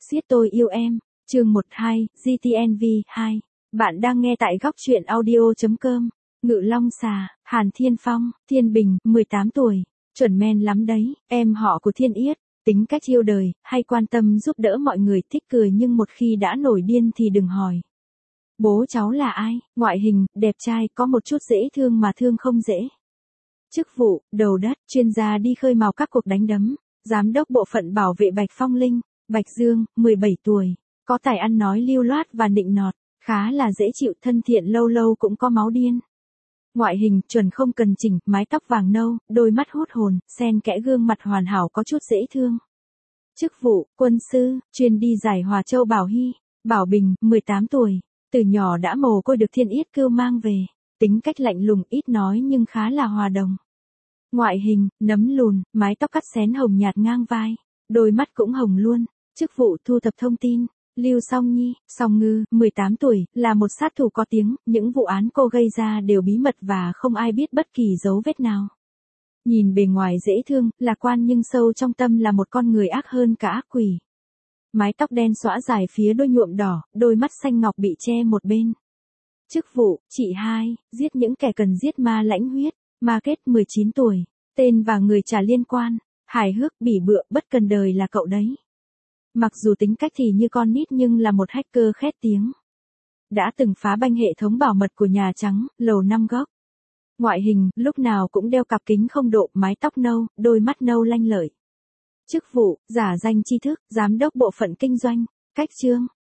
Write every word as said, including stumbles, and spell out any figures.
Siết tôi yêu em, chương một hai, giê tê en vê hai. Bạn đang nghe tại góc truyện audio chấm com. Ngự Long Xà, Hàn Thiên Phong, Thiên Bình, mười tám tuổi. Chuẩn men lắm đấy, em họ của Thiên Yết. Tính cách yêu đời, hay quan tâm giúp đỡ mọi người, thích cười nhưng một khi đã nổi điên thì đừng hỏi. Bố cháu là ai? Ngoại hình, đẹp trai, có một chút dễ thương mà thương không dễ. Chức vụ, đầu đất, chuyên gia đi khơi mào các cuộc đánh đấm. Giám đốc bộ phận bảo vệ Bạch Phong Linh, Bạch Dương, mười bảy tuổi. Có tài ăn nói lưu loát và nịnh nọt, khá là dễ chịu, thân thiện, lâu lâu cũng có máu điên. Ngoại hình, chuẩn không cần chỉnh, mái tóc vàng nâu, đôi mắt hút hồn, xen kẽ gương mặt hoàn hảo có chút dễ thương. Chức vụ, quân sư, chuyên đi giải Hòa Châu Bảo Hy, Bảo Bình, mười tám tuổi. Từ nhỏ đã mồ côi được Thiên Yết cưu mang về. Tính cách lạnh lùng, ít nói nhưng khá là hòa đồng. Ngoại hình, nấm lùn, mái tóc cắt xén hồng nhạt ngang vai, đôi mắt cũng hồng luôn. Chức vụ, thu thập thông tin. Lưu Song Nhi, Song Ngư, mười tám tuổi, là một sát thủ có tiếng, những vụ án cô gây ra đều bí mật và không ai biết bất kỳ dấu vết nào. Nhìn bề ngoài dễ thương, lạc quan nhưng sâu trong tâm là một con người ác hơn cả ác quỷ. Mái tóc đen xõa dài phía đôi nhuộm đỏ, đôi mắt xanh ngọc bị che một bên. Chức vụ, chị hai, giết những kẻ cần giết, ma lãnh huyết. Ma Kết, mười chín tuổi, tên và người trả liên quan, hài hước, bỉ bựa, bất cần đời là cậu đấy. Mặc dù tính cách thì như con nít nhưng là một hacker khét tiếng. Đã từng phá banh hệ thống bảo mật của Nhà Trắng, lầu năm góc. Ngoại hình, lúc nào cũng đeo cặp kính không độ, mái tóc nâu, đôi mắt nâu lanh lợi. Chức vụ, giả danh tri thức, giám đốc bộ phận kinh doanh, Cách Trương,